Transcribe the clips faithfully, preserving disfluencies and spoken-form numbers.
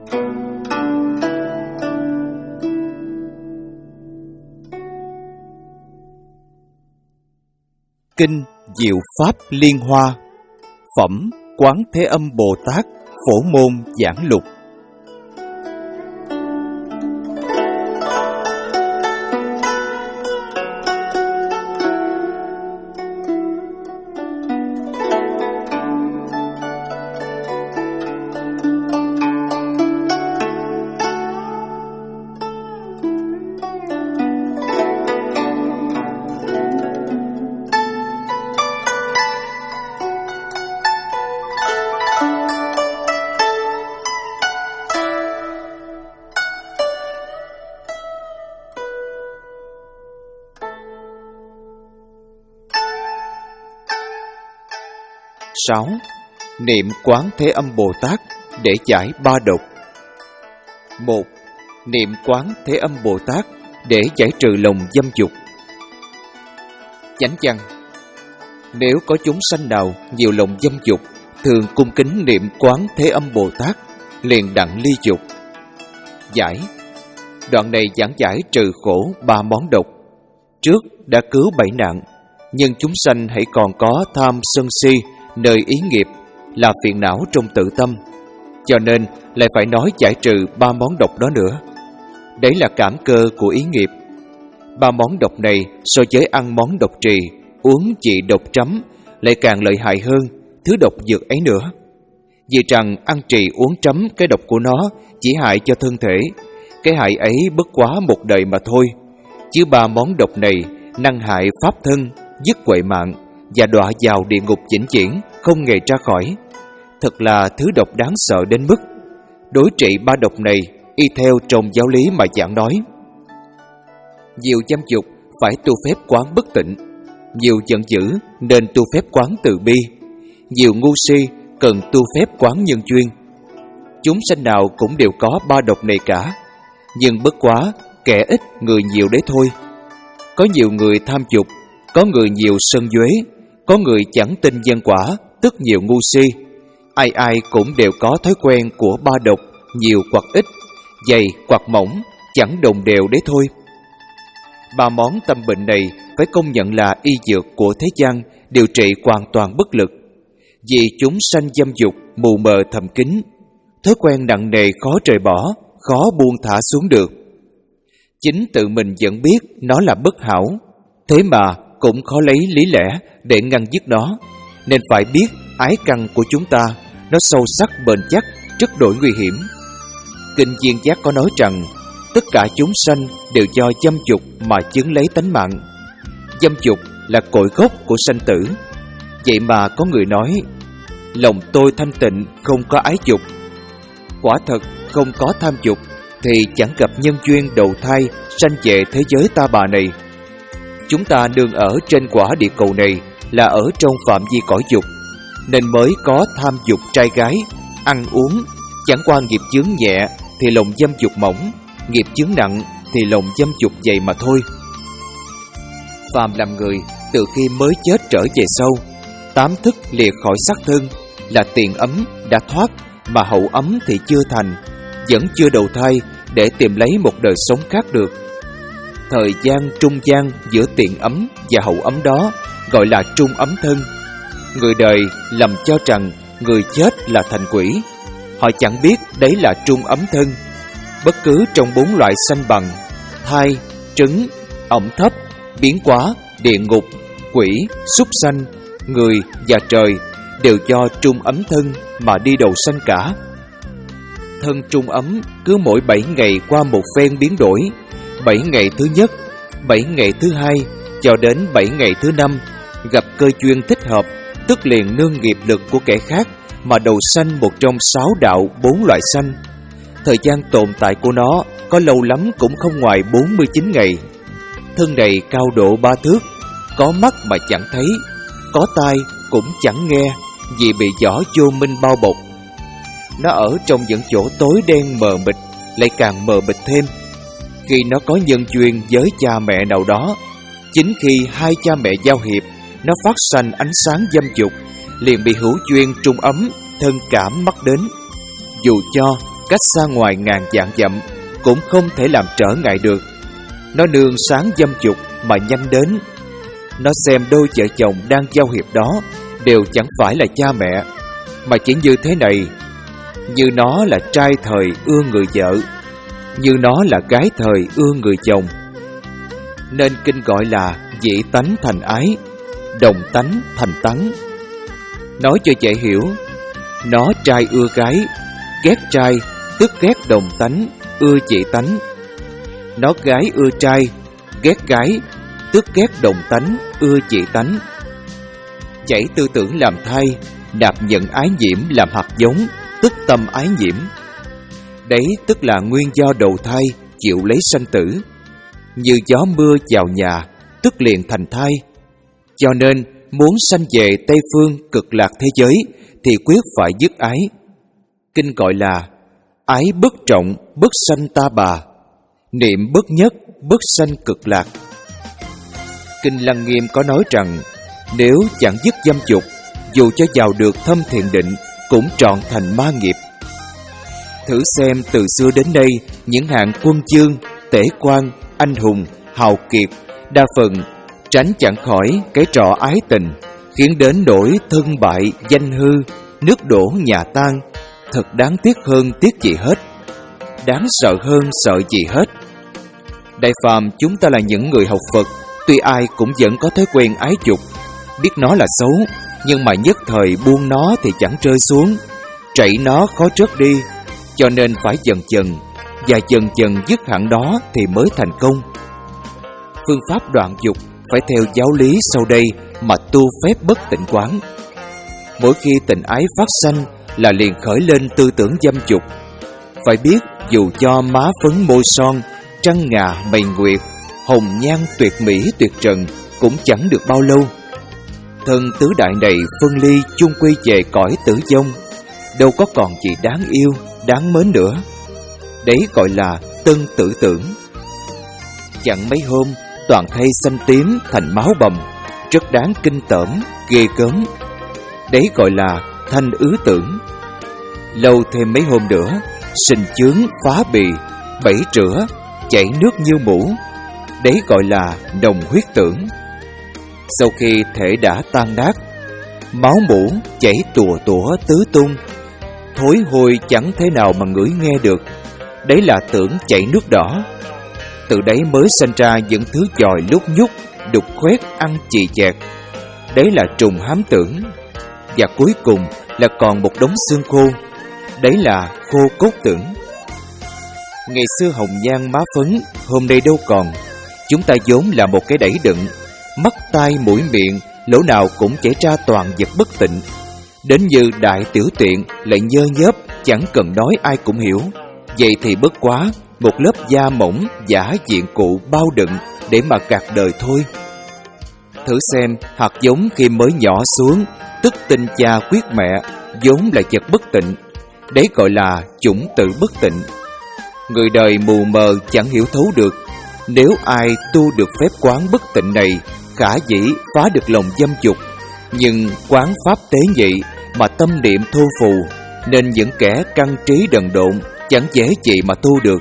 Kinh Diệu Pháp Liên Hoa. Phẩm Quán Thế Âm Bồ Tát Phổ Môn Giảng Lục. Sáu. Niệm Quán Thế Âm Bồ Tát để giải ba độc. Một. Niệm Quán Thế Âm Bồ Tát để giải trừ lòng dâm dục. Chánh văn. Nếu có chúng sanh nào nhiều lòng dâm dục, thường cung kính niệm Quán Thế Âm Bồ Tát, liền đặng ly dục. Giải. Đoạn này giảng giải trừ khổ ba món độc. Trước đã cứu bảy nạn, nhưng chúng sanh hãy còn có tham sân si nơi ý nghiệp, là phiền não trong tự tâm, cho nên lại phải nói giải trừ ba món độc đó nữa. Đấy là cảm cơ của ý nghiệp. Ba món độc này so với ăn món độc trì, uống chỉ độc trắm lại càng lợi hại hơn thứ độc dược ấy nữa. Vì rằng ăn trì uống trắm cái độc của nó chỉ hại cho thân thể, cái hại ấy bất quá một đời mà thôi. Chứ ba món độc này năng hại pháp thân, dứt huệ mạng và đọa vào địa ngục vĩnh viễn, không ngày ra khỏi. Thật là thứ độc đáng sợ đến mức. Đối trị ba độc này y theo trong giáo lý mà giảng nói. Nhiều dâm dục phải tu phép quán bất tịnh, nhiều giận dữ nên tu phép quán từ bi, nhiều ngu si cần tu phép quán nhân duyên. Chúng sanh nào cũng đều có ba độc này cả, nhưng bất quá kẻ ít người nhiều đấy thôi. Có nhiều người tham dục, có người nhiều sân uế, có người chẳng tin nhân quả, tức nhiều ngu si. Ai ai cũng đều có thói quen của ba độc, nhiều hoặc ít, dày hoặc mỏng, chẳng đồng đều đấy thôi. Ba món tâm bệnh này phải công nhận là y dược của thế gian, điều trị hoàn toàn bất lực. Vì chúng sanh dâm dục, mù mờ thầm kín, thói quen nặng nề khó rời bỏ, khó buông thả xuống được. Chính tự mình vẫn biết nó là bất hảo, thế mà cũng khó lấy lý lẽ để ngăn dứt nó, nên phải biết ái căn của chúng ta nó sâu sắc bền chắc, rất đổi nguy hiểm. Kinh Viên Giác có nói rằng tất cả chúng sanh đều do dâm dục mà chứng lấy tánh mạng. Dâm dục là cội gốc của sanh tử. Vậy mà có người nói lòng tôi thanh tịnh, không có ái dục. Quả thật không có tham dục thì chẳng gặp nhân duyên đầu thai sanh về thế giới ta bà này. Chúng ta đương ở trên quả địa cầu này là ở trong phạm vi cõi dục, nên mới có tham dục trai gái, ăn uống. Chẳng qua nghiệp chướng nhẹ thì lòng dâm dục mỏng, nghiệp chướng nặng thì lòng dâm dục dày mà thôi. Phàm làm người, từ khi mới chết trở về sau, tám thức lìa khỏi xác thân, là tiền ấm đã thoát, mà hậu ấm thì chưa thành, vẫn chưa đầu thai để tìm lấy một đời sống khác được. Thời gian trung gian giữa tiền ấm và hậu ấm đó gọi là trung ấm thân. Người đời lầm cho rằng người chết là thành quỷ. Họ chẳng biết đấy là trung ấm thân. Bất cứ trong bốn loại sanh bằng, thai, trứng, ẩm thấp, biến hóa, địa ngục, quỷ, súc sanh, người và trời đều do trung ấm thân mà đi đầu sanh cả. Thân trung ấm cứ mỗi bảy ngày qua một phen biến đổi. Bảy ngày thứ nhất, bảy ngày thứ hai cho đến bảy ngày thứ năm gặp cơ duyên thích hợp, tức liền nương nghiệp lực của kẻ khác mà đầu sanh một trong sáu đạo bốn loại sanh. Thời gian tồn tại của nó có lâu lắm cũng không ngoài bốn mươi chín ngày. Thân này cao độ ba thước, có mắt mà chẳng thấy, có tai cũng chẳng nghe, vì bị vỏ vô minh bao bọc. Nó ở trong những chỗ tối đen mờ mịt, lại càng mờ mịt thêm. Khi nó có nhân duyên với cha mẹ nào đó, chính khi hai cha mẹ giao hiệp, nó phát sanh ánh sáng dâm dục, liền bị hữu duyên trung ấm, thân cảm mắc đến. Dù cho cách xa ngoài ngàn vạn dặm cũng không thể làm trở ngại được. Nó nương sáng dâm dục mà nhanh đến. Nó xem đôi vợ chồng đang giao hiệp đó đều chẳng phải là cha mẹ, mà chỉ như thế này: như nó là trai thời ưa người vợ, như nó là gái thời ưa người chồng. Nên kinh gọi là dị tánh thành ái, đồng tánh thành tánh. Nói cho dễ hiểu, nó trai ưa gái, ghét trai, tức ghét đồng tánh, ưa dị tánh. Nó gái ưa trai, ghét gái, tức ghét đồng tánh, ưa dị tánh. Chảy tư tưởng làm thai, nạp nhận ái nhiễm làm hạt giống, tức tâm ái nhiễm. Đấy tức là nguyên do đầu thai chịu lấy sanh tử. Như gió mưa vào nhà, tức liền thành thai. Cho nên muốn sanh về Tây Phương cực lạc thế giới thì quyết phải dứt ái. Kinh gọi là ái bất trọng, bất sanh ta bà, niệm bất nhất, bất sanh cực lạc. Kinh Lăng Nghiêm có nói rằng nếu chẳng dứt dâm dục, dù cho vào được thâm thiền định cũng trọn thành ma nghiệp. Thử xem từ xưa đến nay, những hạng quân chương, tể quan, anh hùng, hào kiệt đa phần tránh chẳng khỏi cái trò ái tình, khiến đến nỗi thân bại danh hư, nước đổ nhà tan. Thật đáng tiếc hơn tiếc gì hết, đáng sợ hơn sợ gì hết. Đại phàm chúng ta là những người học Phật, tuy ai cũng vẫn có thói quen ái dục, biết nó là xấu, nhưng mà nhất thời buông nó thì chẳng rơi xuống, trảy nó khó trớt đi, cho nên phải dần dần, và dần dần dứt hẳn đó thì mới thành công. Phương pháp đoạn dục phải theo giáo lý sau đây mà tu phép bất tịnh quán. Mỗi khi tình ái phát sanh là liền khởi lên tư tưởng dâm dục. Phải biết dù cho má phấn môi son, trăng ngà mày nguyệt, hồng nhan tuyệt mỹ tuyệt trần cũng chẳng được bao lâu. Thân tứ đại này phân ly chung quy về cõi tử vong, đâu có còn gì đáng yêu, đáng mến nữa. Đấy gọi là tân tử tưởng. Chẳng mấy hôm toàn thay xanh tím thành máu bầm, rất đáng kinh tởm, ghê gớm. Đấy gọi là thanh ứ tưởng. Lâu thêm mấy hôm nữa, sình chướng phá bì, bẫy trữa, chảy nước như mũ. Đấy gọi là nồng huyết tưởng. Sau khi thể đã tan nát, máu mũ chảy tùa tủa tứ tung, thối hôi chẳng thế nào mà ngửi nghe được. Đấy là tưởng chảy nước đỏ. Từ đấy mới sinh ra những thứ dòi lúc nhúc, đục khoét ăn chì chẹt. Đấy là trùng hám tưởng. Và cuối cùng là còn một đống xương khô. Đấy là khô cốt tưởng. Ngày xưa hồng nhan má phấn, hôm nay đâu còn. Chúng ta vốn là một cái đẩy đựng, mắt tai mũi miệng lỗ nào cũng chảy ra toàn vật bất tịnh. Đến như đại tiểu tiện lại nhơ nhớp, chẳng cần nói ai cũng hiểu. Vậy thì bất quá một lớp da mỏng giả diện cụ bao đựng để mà gạt đời thôi. Thử xem hạt giống khi mới nhỏ xuống, tức tinh cha quyết mẹ, vốn là vật bất tịnh. Đấy gọi là chủng tử bất tịnh. Người đời mù mờ chẳng hiểu thấu được. Nếu ai tu được phép quán bất tịnh này, khả dĩ phá được lòng dâm dục. Nhưng quán pháp tế nhị mà tâm niệm thô phù, nên những kẻ căn trí đần độn chẳng dễ gì mà tu được.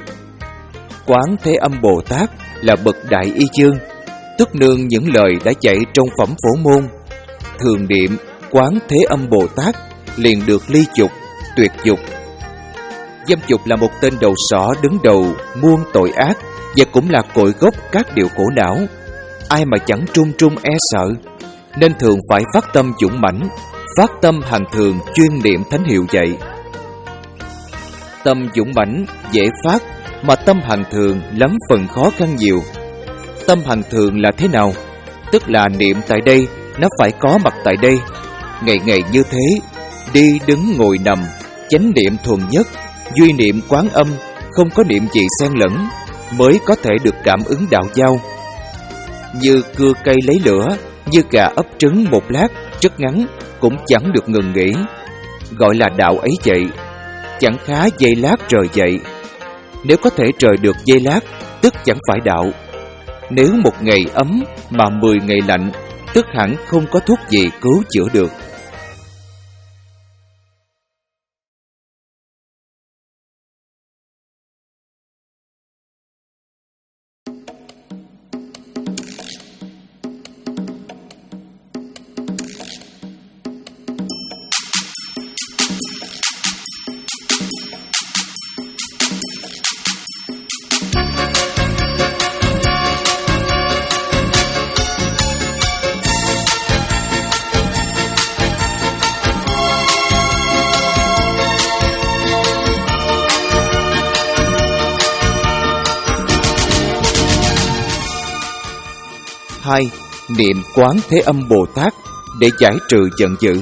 Quán Thế Âm Bồ Tát là bậc đại y chương, tức nương những lời đã dạy trong phẩm Phổ Môn. Thường niệm Quán Thế Âm Bồ Tát liền được ly dục, tuyệt dục. Dâm dục là một tên đầu sỏ đứng đầu muôn tội ác, và cũng là cội gốc các điều khổ não. Ai mà chẳng trung trung e sợ, nên thường phải phát tâm dũng mãnh, phát tâm hành thường chuyên niệm thánh hiệu dạy. Tâm dũng mãnh dễ phát, mà tâm hành thường lắm phần khó khăn nhiều. Tâm hành thường là thế nào? Tức là niệm tại đây, nó phải có mặt tại đây, ngày ngày như thế, đi đứng ngồi nằm, chánh niệm thuần nhất, duy niệm quán âm, không có niệm gì xen lẫn, mới có thể được cảm ứng đạo giao. Như cưa cây lấy lửa, như gà ấp trứng một lát rất ngắn cũng chẳng được ngừng nghỉ, gọi là đạo ấy vậy. Chẳng khá giây lát rời dậy. Nếu có thể rời được giây lát, tức chẳng phải đạo. Nếu một ngày ấm mà mười ngày lạnh, tức hẳn không có thuốc gì cứu chữa được. Hai, niệm Quán Thế Âm Bồ Tát để giải trừ giận dữ.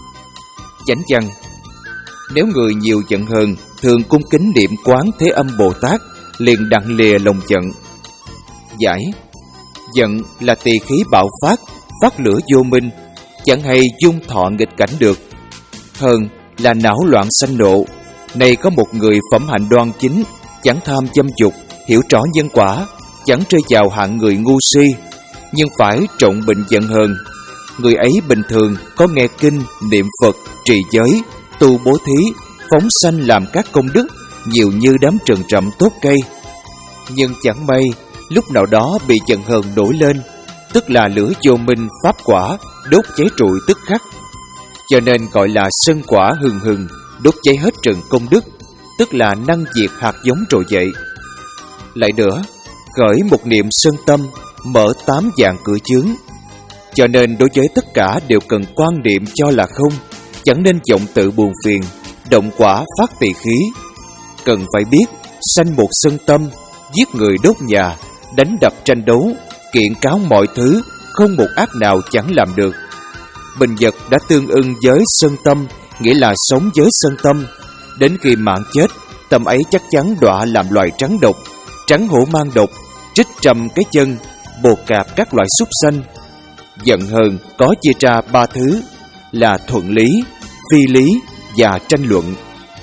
Chánh văn: nếu người nhiều giận hờn, thường cung kính niệm Quán Thế Âm Bồ Tát, liền đặng lìa lòng giận. Giải: giận là tỳ khí bạo phát, phát lửa vô minh, chẳng hay dung thọ nghịch cảnh được. Hờn là não loạn sanh nộ. Này có một người phẩm hạnh đoan chính, chẳng tham dâm dục, hiểu rõ nhân quả, chẳng rơi vào hạng người ngu si, nhưng phải trọng bệnh giận hờn. Người ấy bình thường có nghe kinh, niệm Phật, trì giới, tu bố thí, phóng sanh làm các công đức nhiều như đám rừng rậm tốt cây. Nhưng chẳng may lúc nào đó bị giận hờn nổi lên, tức là lửa vô minh pháp quả đốt cháy trụi tức khắc, cho nên gọi là sân quả hừng hừng, đốt cháy hết rừng công đức, tức là năng diệt hạt giống trồi dậy. Lại nữa, khởi một niệm sân tâm, mở tám dạng cửa chướng. Cho nên đối với tất cả đều cần quan niệm cho là không, chẳng nên vọng tự buồn phiền, động quả phát tỳ khí. Cần phải biết, sanh một sân tâm, giết người đốt nhà, đánh đập tranh đấu, kiện cáo mọi thứ, không một ác nào chẳng làm được. Bình vật đã tương ưng với sân tâm, nghĩa là sống với sân tâm. Đến khi mạng chết, tâm ấy chắc chắn đọa làm loài trắng độc, trắng hổ mang độc, trích trầm cái chân, bột cạp các loại súc sanh. Giận hờn có chia ra ba thứ là thuận lý, phi lý và tranh luận.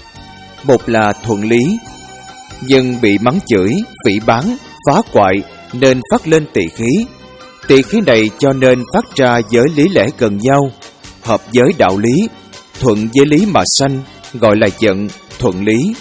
Một là thuận lý, nhân bị mắng chửi, phỉ báng, phá hoại nên phát lên tỳ khí. Tỳ khí này cho nên phát ra với lý lẽ gần nhau, hợp với đạo lý, thuận với lý mà sanh, gọi là giận, thuận lý.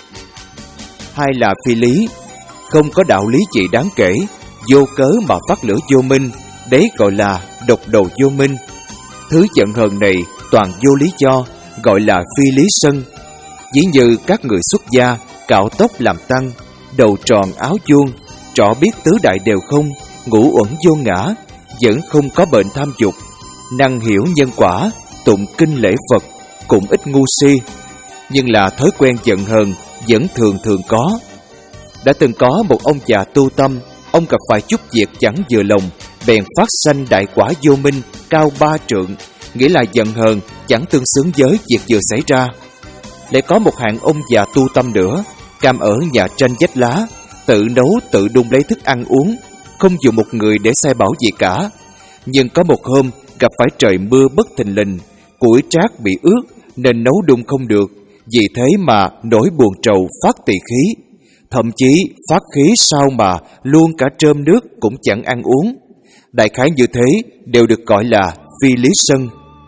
Hai là phi lý, không có đạo lý gì đáng kể, vô cớ mà phát lửa vô minh, đấy gọi là độc đầu vô minh. Thứ giận hờn này toàn vô lý do, gọi là phi lý sân. Ví như các người xuất gia, cạo tóc làm tăng, đầu tròn áo vuông, trọ biết tứ đại đều không, ngũ uẩn vô ngã, vẫn không có bệnh tham dục, năng hiểu nhân quả, tụng kinh lễ Phật, cũng ít ngu si, nhưng là thói quen giận hờn vẫn thường thường có. Đã từng có một ông già tu tâm, ông gặp phải chút việc chẳng vừa lòng, bèn phát sanh đại quả vô minh cao ba trượng, nghĩa là giận hờn chẳng tương xứng với việc vừa xảy ra. Lại có một hạng ông già tu tâm nữa, cam ở nhà tranh vách lá, tự nấu tự đun lấy thức ăn uống, không dùng một người để sai bảo gì cả. Nhưng có một hôm gặp phải trời mưa bất thình lình, củi trát bị ướt nên nấu đun không được, vì thế mà nỗi buồn trầu phát tỳ khí. Thậm chí phát khí sao mà luôn cả trơm nước cũng chẳng ăn uống. Đại khái như thế đều được gọi là phi lý sân.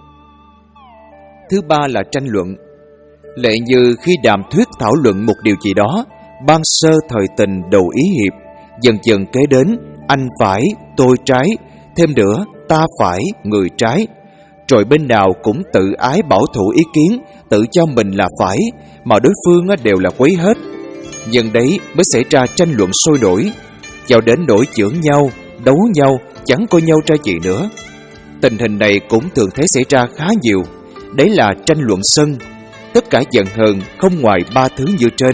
Thứ ba là tranh luận. Lệ như khi đàm thuyết thảo luận một điều gì đó, ban sơ thời tình đầu ý hiệp, dần dần kế đến anh phải, tôi trái, thêm nữa ta phải, người trái. Rồi bên nào cũng tự ái bảo thủ ý kiến, tự cho mình là phải, mà đối phương đều là quấy hết. Nhân đấy mới xảy ra tranh luận sôi nổi, vào đến nỗi chưởng nhau, đấu nhau, chẳng coi nhau ra gì nữa. Tình hình này cũng thường thấy xảy ra khá nhiều. Đấy là tranh luận sân. Tất cả giận hờn không ngoài ba thứ như trên.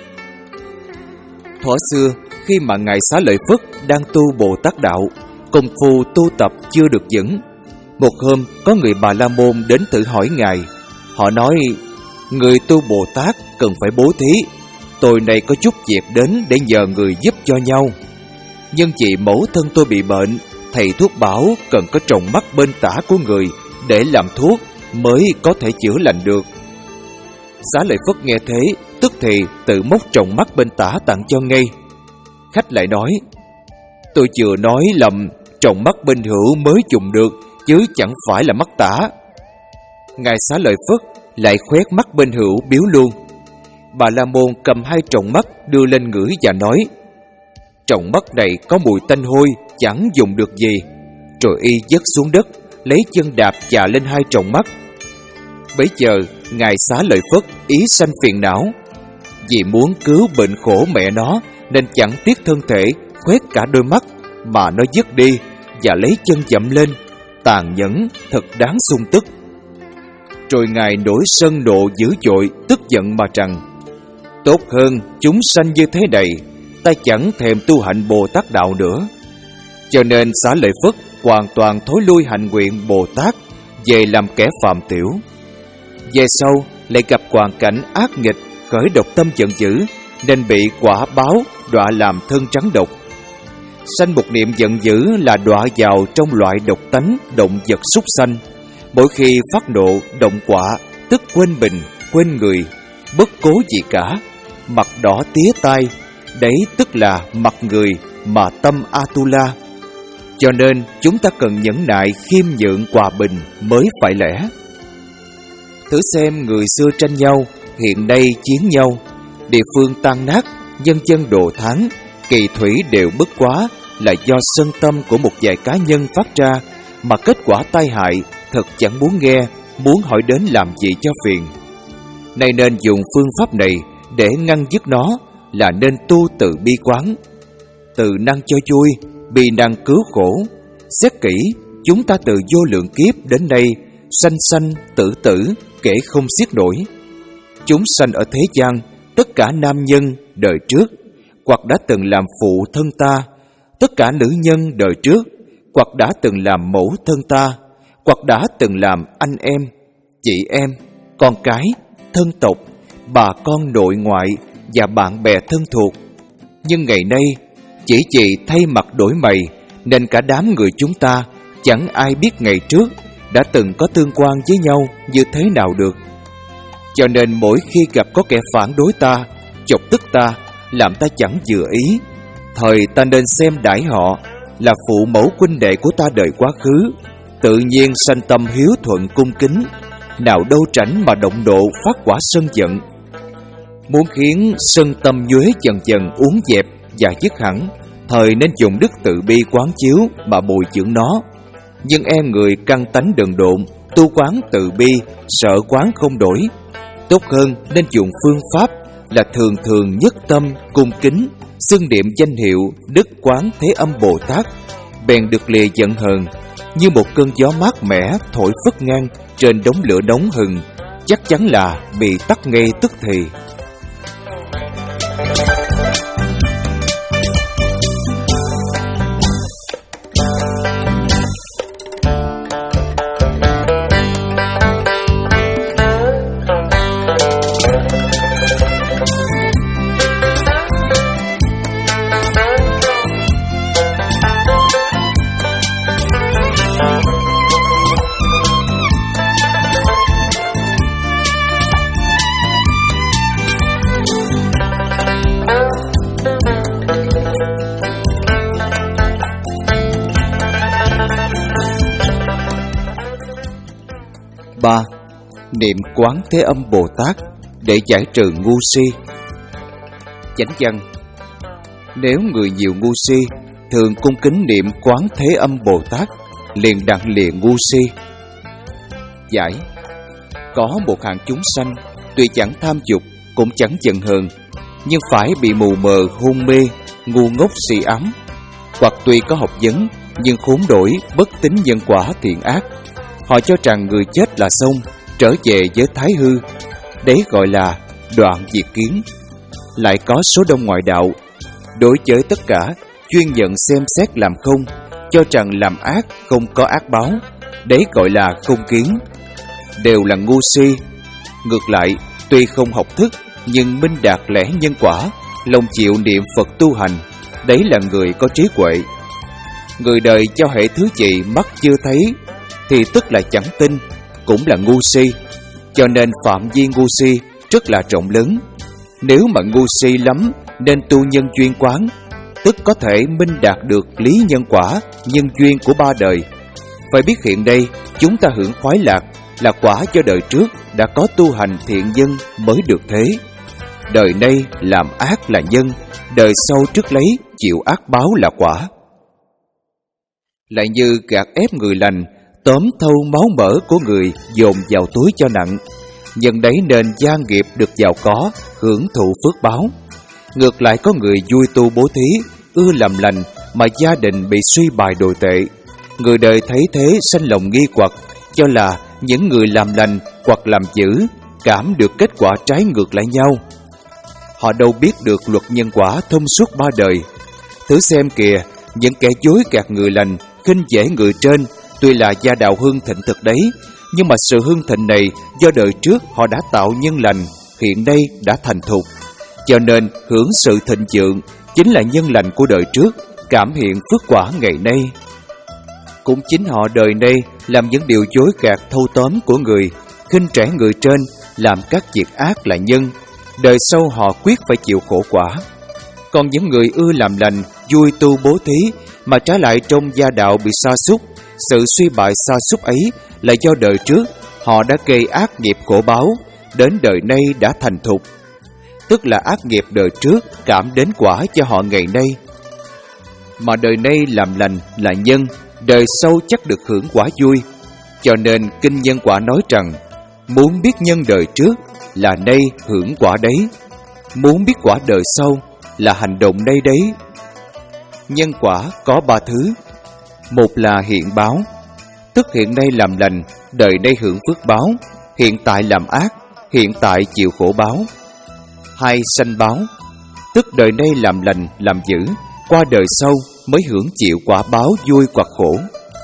Thuở xưa, khi mà Ngài Xá Lợi Phất đang tu Bồ Tát Đạo, công phu tu tập chưa được vững. Một hôm, có người Bà La Môn đến thử hỏi Ngài. Họ nói, người tu Bồ Tát cần phải bố thí. Tôi này có chút việc đến để nhờ người giúp cho nhau. Nhưng vì mẫu thân tôi bị bệnh, thầy thuốc bảo cần có tròng mắt bên tả của người để làm thuốc mới có thể chữa lành được. Xá Lợi Phất nghe thế, tức thì tự móc tròng mắt bên tả tặng cho ngay. Khách lại nói, tôi vừa nói lầm, tròng mắt bên hữu mới dùng được, chứ chẳng phải là mắt tả. Ngài Xá Lợi Phất lại khoét mắt bên hữu biếu luôn. Bà La Môn cầm hai tròng mắt đưa lên ngửi và nói, tròng mắt này có mùi tanh hôi, chẳng dùng được gì. Rồi y dứt xuống đất, lấy chân đạp chà lên hai tròng mắt. Bấy giờ Ngài Xá Lợi Phất ý sanh phiền não, vì muốn cứu bệnh khổ mẹ nó nên chẳng tiếc thân thể, khoét cả đôi mắt mà nó dứt đi, và lấy chân dẫm lên. Tàn nhẫn, thật đáng xung tức. Rồi Ngài nổi sân nộ dữ dội, tức giận mà rằng, tốt hơn chúng sanh như thế này, ta chẳng thèm tu hạnh Bồ Tát Đạo nữa. Cho nên Xá Lợi Phất hoàn toàn thối lui hạnh nguyện Bồ Tát về làm kẻ phàm tiểu. Về sau lại gặp hoàn cảnh ác nghịch, khởi độc tâm giận dữ, nên bị quả báo đọa làm thân trắng độc. Sanh một niệm giận dữ là đọa vào trong loại độc tánh động vật súc sanh. Mỗi khi phát nộ động quả, tức quên mình, quên người, bất cố gì cả, mặt đỏ tía tai, đấy tức là mặt người mà tâm Atula. Cho nên chúng ta cần nhẫn nại khiêm nhượng hòa bình mới phải lẽ. Thử xem người xưa tranh nhau, hiện nay chiến nhau, địa phương tan nát, nhân dân đồ thắng, kỳ thủy đều bất quá là do sân tâm của một vài cá nhân phát ra, mà kết quả tai hại thật chẳng muốn nghe, muốn hỏi đến làm gì cho phiền. Này nên dùng phương pháp này để ngăn dứt nó là nên tu từ bi quán. Từ năng cho vui, bi năng cứu khổ. Xét kỹ, chúng ta từ vô lượng kiếp đến nay sanh sanh tử tử kể không xiết nổi. Chúng sanh ở thế gian, tất cả nam nhân đời trước hoặc đã từng làm phụ thân ta, tất cả nữ nhân đời trước hoặc đã từng làm mẫu thân ta, hoặc đã từng làm anh em, chị em, con cái, thân tộc, bà con nội ngoại và bạn bè thân thuộc. Nhưng ngày nay chỉ vì thay mặt đổi mày nên cả đám người chúng ta chẳng ai biết ngày trước đã từng có tương quan với nhau như thế nào được. Cho nên mỗi khi gặp có kẻ phản đối ta, chọc tức ta, làm ta chẳng vừa ý, thời ta nên xem đãi họ là phụ mẫu huynh đệ của ta đời quá khứ, tự nhiên sanh tâm hiếu thuận cung kính, nào đâu tránh mà động độ phát quả sân giận. Muốn khiến sân tâm nhuế dần dần uốn dẹp và dứt hẳn, thời nên dùng đức từ bi quán chiếu mà bồi dưỡng nó. Nhưng e người căn tánh đần độn, tu quán từ bi, sợ quán không đổi. Tốt hơn nên dùng phương pháp là thường thường nhất tâm cung kính, xưng niệm danh hiệu Đức Quán Thế Âm Bồ Tát, bèn được lìa giận hờn, như một cơn gió mát mẻ thổi phất ngang trên đống lửa nóng hừng, chắc chắn là bị tắt ngay tức thì. Ba. Niệm Quán Thế Âm Bồ Tát để giải trừ ngu si. Chánh văn: nếu người nhiều ngu si thường cung kính niệm Quán Thế Âm Bồ Tát, liền đặng lìa ngu si. Giải: có một hạng chúng sanh tuy chẳng tham dục cũng chẳng giận hờn, nhưng phải bị mù mờ hôn mê, ngu ngốc si ám, hoặc tuy có học vấn nhưng khốn đổi bất tín nhân quả thiện ác. Họ cho rằng người chết là xong, trở về với thái hư. Đấy gọi là đoạn diệt kiến. Lại có số đông ngoại đạo đối với tất cả chuyên nhận xem xét làm không, cho rằng làm ác không có ác báo. Đấy gọi là không kiến. Đều là ngu si. Ngược lại, tuy không học thức nhưng minh đạt lẽ nhân quả, lòng chịu niệm Phật tu hành. Đấy là người có trí huệ. Người đời cho hệ thứ gì mắt chưa thấy thì tức là chẳng tin, cũng là ngu si. Cho nên phạm vi ngu si rất là rộng lớn. Nếu mà ngu si lắm nên tu nhân duyên quán, tức có thể minh đạt được lý nhân quả, nhân duyên của ba đời. Phải biết hiện đây chúng ta hưởng khoái lạc là quả cho đời trước đã có tu hành thiện nhân mới được thế. Đời nay làm ác là nhân, đời sau trước lấy chịu ác báo là quả. Lại như gạt ép người lành, tóm thâu máu mỡ của người dồn vào túi cho nặng, nhân đấy nên gia nghiệp được giàu có, hưởng thụ phước báo. Ngược lại có người vui tu bố thí, ưa làm lành mà gia đình bị suy bài đồi tệ. Người đời thấy thế sanh lòng nghi hoặc, cho là những người làm lành hoặc làm dữ cảm được kết quả trái ngược lại nhau. Họ đâu biết được luật nhân quả thông suốt ba đời. Thử xem kìa, những kẻ dối gạt người lành khinh dễ người trên tuy là gia đạo hưng thịnh thực đấy, nhưng mà sự hưng thịnh này do đời trước họ đã tạo nhân lành, hiện nay đã thành thục, cho nên hưởng sự thịnh vượng chính là nhân lành của đời trước, cảm hiện phước quả ngày nay. Cũng chính họ đời nay làm những điều dối gạt thâu tóm của người, khinh rẻ người trên, làm các việc ác là nhân, đời sau họ quyết phải chịu khổ quả. Còn những người ưa làm lành, vui tu bố thí mà trái lại trong gia đạo bị sa sút, sự suy bại sa sút ấy là do đời trước họ đã gây ác nghiệp khổ báo, đến đời nay đã thành thục, tức là ác nghiệp đời trước cảm đến quả cho họ ngày nay. Mà đời nay làm lành là nhân, đời sau chắc được hưởng quả vui. Cho nên kinh nhân quả nói rằng, muốn biết nhân đời trước là nay hưởng quả đấy, muốn biết quả đời sau là hành động nay đấy. Nhân quả có ba thứ. Một là hiện báo, tức hiện nay làm lành, đời nay hưởng phước báo, hiện tại làm ác, hiện tại chịu khổ báo. Hai sanh báo, tức đời nay làm lành, làm dữ, qua đời sau mới hưởng chịu quả báo vui hoặc khổ.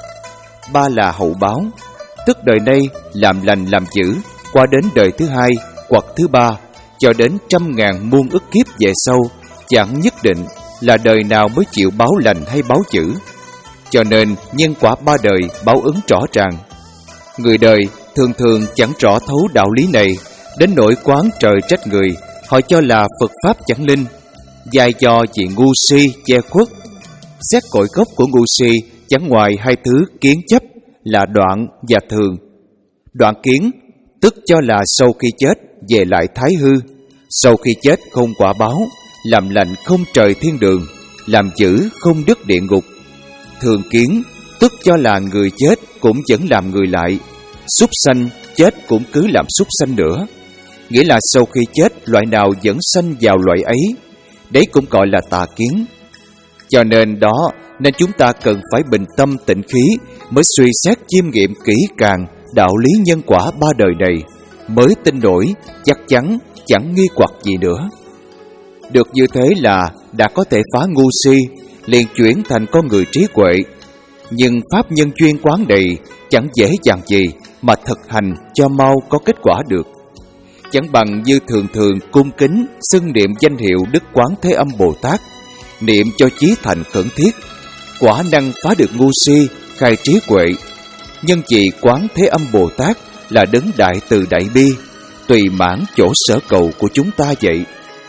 Ba là hậu báo, tức đời nay làm lành làm dữ, qua đến đời thứ hai hoặc thứ ba, cho đến trăm ngàn muôn ức kiếp về sau, chẳng nhất định là đời nào mới chịu báo lành hay báo dữ. Cho nên nhân quả ba đời báo ứng rõ ràng. Người đời thường thường chẳng rõ thấu đạo lý này, đến nỗi quán trời trách người, họ cho là Phật Pháp chẳng linh, dài do vì ngu si che khuất. Xét cội gốc của ngu si chẳng ngoài hai thứ kiến chấp là đoạn và thường. Đoạn kiến tức cho là sau khi chết về lại thái hư, sau khi chết không quả báo, làm lành không trời thiên đường, làm dữ không đất địa ngục. Thường kiến tức cho là người chết cũng vẫn làm người lại, súc sanh chết cũng cứ làm súc sanh nữa, nghĩa là sau khi chết loại nào vẫn sanh vào loại ấy. Đấy cũng gọi là tà kiến. Cho nên đó nên chúng ta cần phải bình tâm tĩnh khí, mới suy xét chiêm nghiệm kỹ càng đạo lý nhân quả ba đời này, mới tin nổi chắc chắn chẳng nghi hoặc gì nữa. Được như thế là đã có thể phá ngu si, liền chuyển thành con người trí huệ. Nhưng pháp nhân chuyên quán này chẳng dễ dàng gì mà thực hành cho mau có kết quả được. Chẳng bằng như thường thường cung kính xưng niệm danh hiệu Đức Quán Thế Âm Bồ Tát, niệm cho chí thành khẩn thiết, quả năng phá được ngu si, khai trí huệ. Nhân vì Quán Thế Âm Bồ Tát là đấng đại từ đại bi, tùy mãn chỗ sở cầu của chúng ta vậy.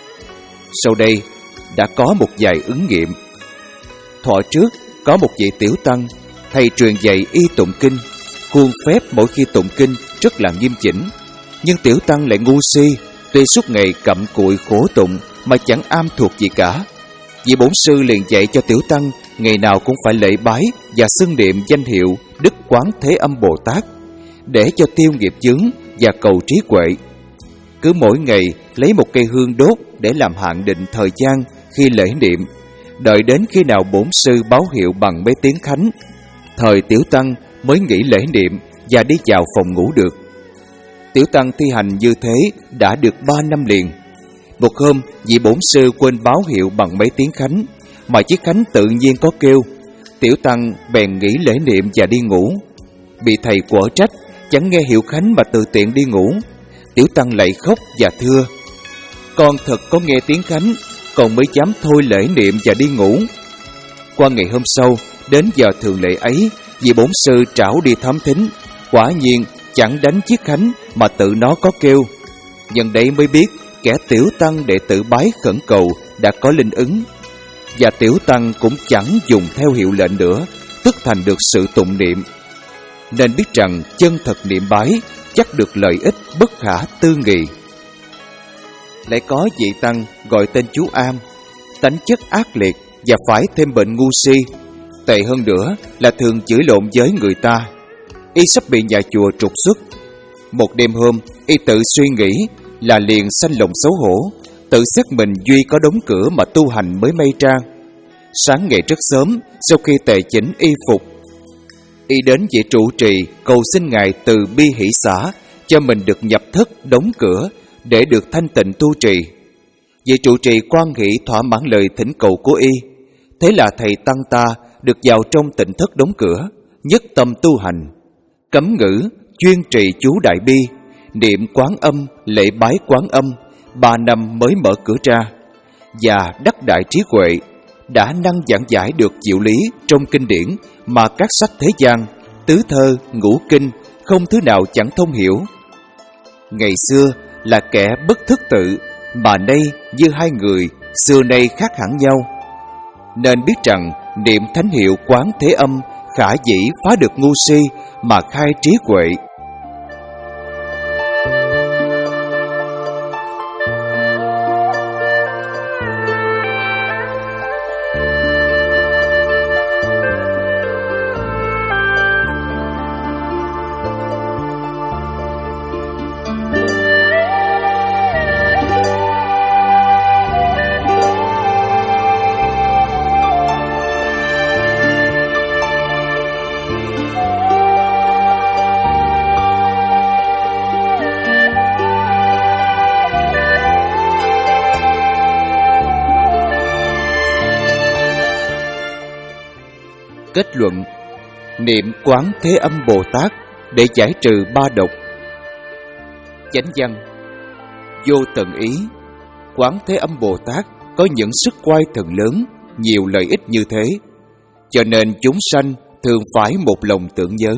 Sau đây đã có một vài ứng nghiệm. Thuở trước có một vị tiểu tăng, thầy truyền dạy y tụng kinh, khuôn phép mỗi khi tụng kinh rất là nghiêm chỉnh. Nhưng tiểu tăng lại ngu si, tuy suốt ngày cặm cụi khổ tụng mà chẳng am thuộc gì cả. Vị bổn sư liền dạy cho tiểu tăng ngày nào cũng phải lễ bái và xưng niệm danh hiệu Đức Quán Thế Âm Bồ Tát, để cho tiêu nghiệp chướng và cầu trí huệ. Cứ mỗi ngày lấy một cây hương đốt để làm hạn định thời gian khi lễ niệm, đợi đến khi nào bổn sư báo hiệu bằng mấy tiếng khánh, thời tiểu tăng mới nghỉ lễ niệm và đi vào phòng ngủ được. Tiểu tăng thi hành như thế đã được ba năm liền. Một hôm, vị bổn sư quên báo hiệu bằng mấy tiếng khánh, mà chiếc khánh tự nhiên có kêu. Tiểu tăng bèn nghỉ lễ niệm và đi ngủ. Bị thầy quở trách, chẳng nghe hiệu khánh mà tự tiện đi ngủ. Tiểu tăng lạy khóc và thưa: con thật có nghe tiếng khánh, còn mới dám thôi lễ niệm và đi ngủ. Qua ngày hôm sau, đến giờ thường lệ ấy, vị bổn sư trảo đi thám thính, quả nhiên chẳng đánh chiếc khánh mà tự nó có kêu. Nhân đấy mới biết kẻ tiểu tăng đệ tử bái khẩn cầu đã có linh ứng, và tiểu tăng cũng chẳng dùng theo hiệu lệnh nữa, tức thành được sự tụng niệm. Nên biết rằng chân thật niệm bái chắc được lợi ích bất khả tư nghị. Lại có vị tăng gọi tên chú Am, tánh chất ác liệt và phải thêm bệnh ngu si. Tệ hơn nữa là thường chửi lộn với người ta. Y sắp bị nhà chùa trục xuất. Một đêm hôm, y tự suy nghĩ là liền sanh lòng xấu hổ, tự xét mình duy có đóng cửa mà tu hành mới may trang. Sáng ngày rất sớm, sau khi tề chỉnh y phục, y đến vị trụ trì cầu xin ngài từ bi hỷ xả cho mình được nhập thất đóng cửa để được thanh tịnh tu trì. Vị trụ trì quan hỷ thỏa mãn lời thỉnh cầu của y. Thế là thầy tăng ta được vào trong tịnh thất đóng cửa, nhất tâm tu hành, cấm ngữ, chuyên trì chú đại bi, niệm Quán Âm, lễ bái Quán Âm, ba năm mới mở cửa ra, và đắc đại trí huệ, đã năng giảng giải được diệu lý trong kinh điển mà các sách thế gian, tứ thơ, ngũ kinh không thứ nào chẳng thông hiểu. Ngày xưa là kẻ bất thức tự, mà nay như hai người xưa nay khác hẳn nhau, nên biết rằng niệm thánh hiệu Quán Thế Âm khả dĩ phá được ngu si mà khai trí huệ. Kết luận: niệm Quán Thế Âm Bồ Tát để giải trừ ba độc. Chánh văn: vô tận ý, Quán Thế Âm Bồ Tát có những sức quay thần lớn, nhiều lợi ích như thế, cho nên chúng sanh thường phải một lòng tưởng nhớ.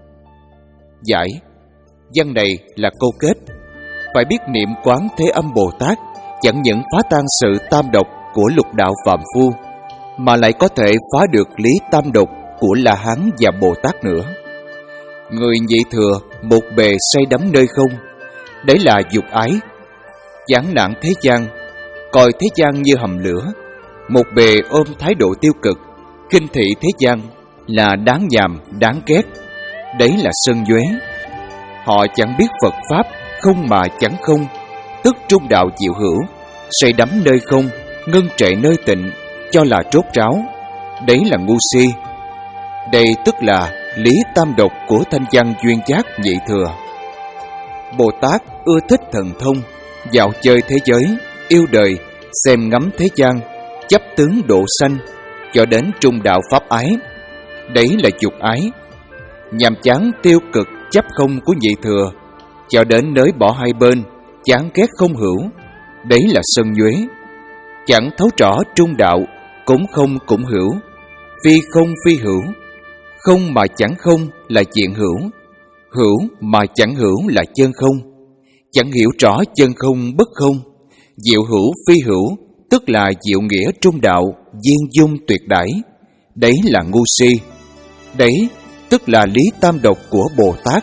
Giải: văn này là câu kết. Phải biết niệm Quán Thế Âm Bồ Tát chẳng những phá tan sự tam độc của lục đạo phàm phu, mà lại có thể phá được lý tam độc của La Hán và Bồ Tát nữa. Người nhị thừa một bề say đắm nơi không, đấy là dục ái, chán nản thế gian, coi thế gian như hầm lửa, một bề ôm thái độ tiêu cực, khinh thị thế gian là đáng nhàm, đáng ghét, đấy là sân nhuế. Họ chẳng biết Phật Pháp không mà chẳng không, tức trung đạo diệu hữu, say đắm nơi không, ngưng trệ nơi tịnh, cho là trốt ráo, đấy là ngu si. Đây tức là lý tam độc của thanh văn duyên giác nhị thừa. Bồ Tát ưa thích thần thông, dạo chơi thế giới, yêu đời, xem ngắm thế gian, chấp tướng độ sanh, cho đến trung đạo pháp ái, đấy là dục ái. Nhàm chán tiêu cực chấp không của nhị thừa, cho đến nới bỏ hai bên, chán ghét không hữu, đấy là sân nhuế. Chẳng thấu rõ trung đạo, cũng không cũng hữu, phi không phi hữu, không mà chẳng không là diện hữu, hữu mà chẳng hữu là chân không. Chẳng hiểu rõ chân không bất không, diệu hữu phi hữu, tức là diệu nghĩa trung đạo, viên dung tuyệt đãi, đấy là ngu si. Đấy tức là lý tam độc của Bồ Tát.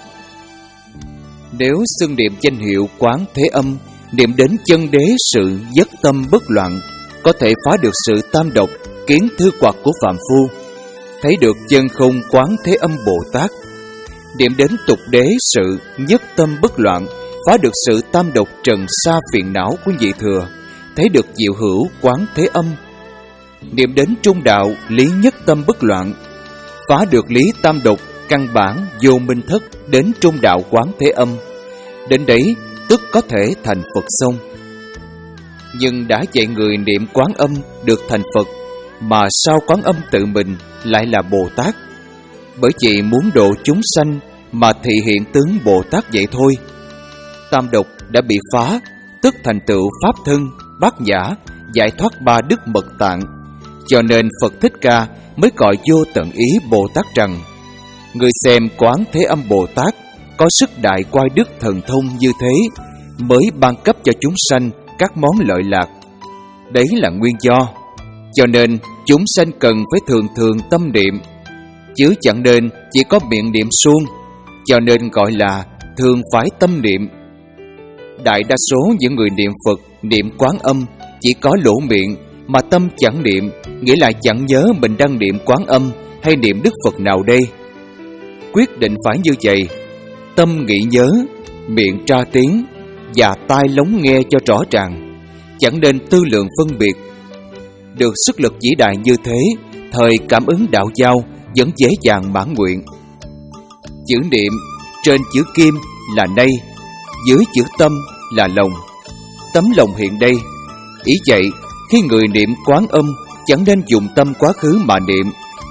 Nếu xưng niệm danh hiệu Quán Thế Âm, niệm đến chân đế sự nhất tâm bất loạn, có thể phá được sự tam độc, kiến thư quặc của phàm phu, thấy được chân không Quán Thế Âm Bồ Tát. Niệm đến tục đế sự nhất tâm bất loạn, phá được sự tam độc trần sa phiền não của nhị thừa, thấy được diệu hữu Quán Thế Âm. Niệm đến trung đạo lý nhất tâm bất loạn, phá được lý tam độc căn bản vô minh thất, đến trung đạo Quán Thế Âm. Đến đấy tức có thể thành Phật xong. Nhưng đã dạy người niệm Quán Âm được thành Phật, mà sao Quán Âm tự mình lại là Bồ Tát? Bởi vì muốn độ chúng sanh mà thị hiện tướng Bồ Tát vậy thôi. Tam độc đã bị phá, tức thành tựu pháp thân, bát nhã, giải thoát ba đức mật tạng. Cho nên Phật Thích Ca mới gọi vô tận ý Bồ Tát rằng: người xem Quán Thế Âm Bồ Tát có sức đại quay đức thần thông như thế, mới ban cấp cho chúng sanh các món lợi lạc. Đấy là nguyên do. Cho nên chúng sanh cần phải thường thường tâm niệm, chứ chẳng nên chỉ có miệng niệm suông. Cho nên gọi là thường phải tâm niệm. Đại đa số những người niệm Phật, niệm Quán Âm chỉ có lỗ miệng mà tâm chẳng niệm, nghĩa là chẳng nhớ mình đang niệm Quán Âm hay niệm Đức Phật nào đây. Quyết định phải như vậy: tâm nghĩ nhớ, miệng tra tiếng, và tai lắng nghe cho rõ ràng, chẳng nên tư lượng phân biệt. Được sức lực vĩ đại như thế, thời cảm ứng đạo giao vẫn dễ dàng mãn nguyện. Chữ niệm trên chữ kim là nay, dưới chữ tâm là lòng. Tấm lòng hiện đây. Ý vậy, khi người niệm Quán Âm chẳng nên dùng tâm quá khứ mà niệm,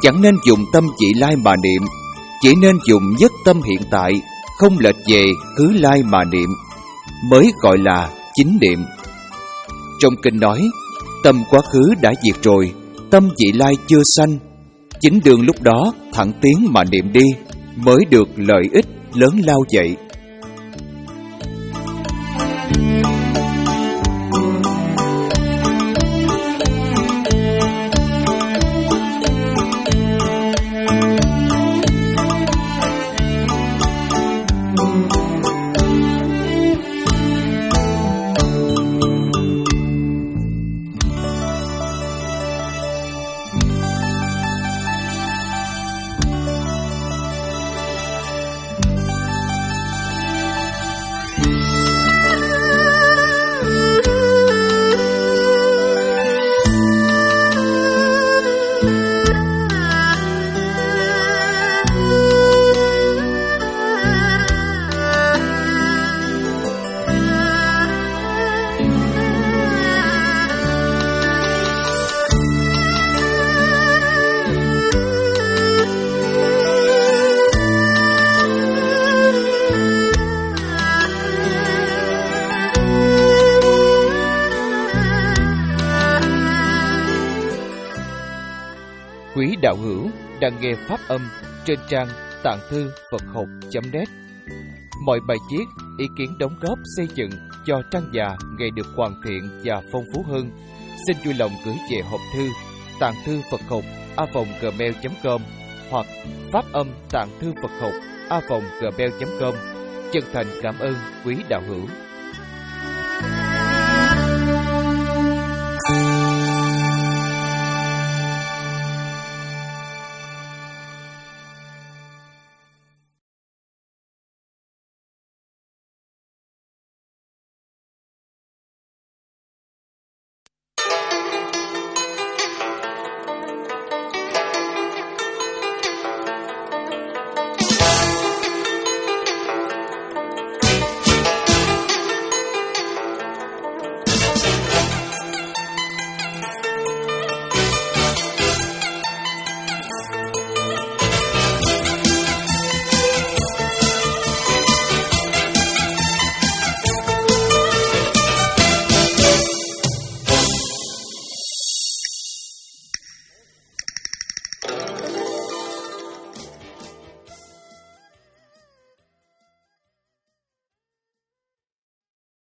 chẳng nên dùng tâm vị lai mà niệm, chỉ nên dùng nhất tâm hiện tại, không lệch về khứ lai mà niệm, mới gọi là chính niệm. Trong kinh nói, tâm quá khứ đã diệt rồi, tâm vị lai chưa sanh, chính đường lúc đó thẳng tiến mà niệm đi, mới được lợi ích lớn lao vậy. Quý đạo hữu đang nghe pháp âm trên trang tạng thư Phật học chấm net. Mọi bài viết, ý kiến đóng góp xây dựng cho trang già ngày được hoàn thiện và phong phú hơn, xin vui lòng gửi về hộp thư tạng thư Phật học a vòng gmail chấm com hoặc pháp âm tạng thư Phật học a vòng gmail chấm com. Chân thành cảm ơn quý đạo hữu.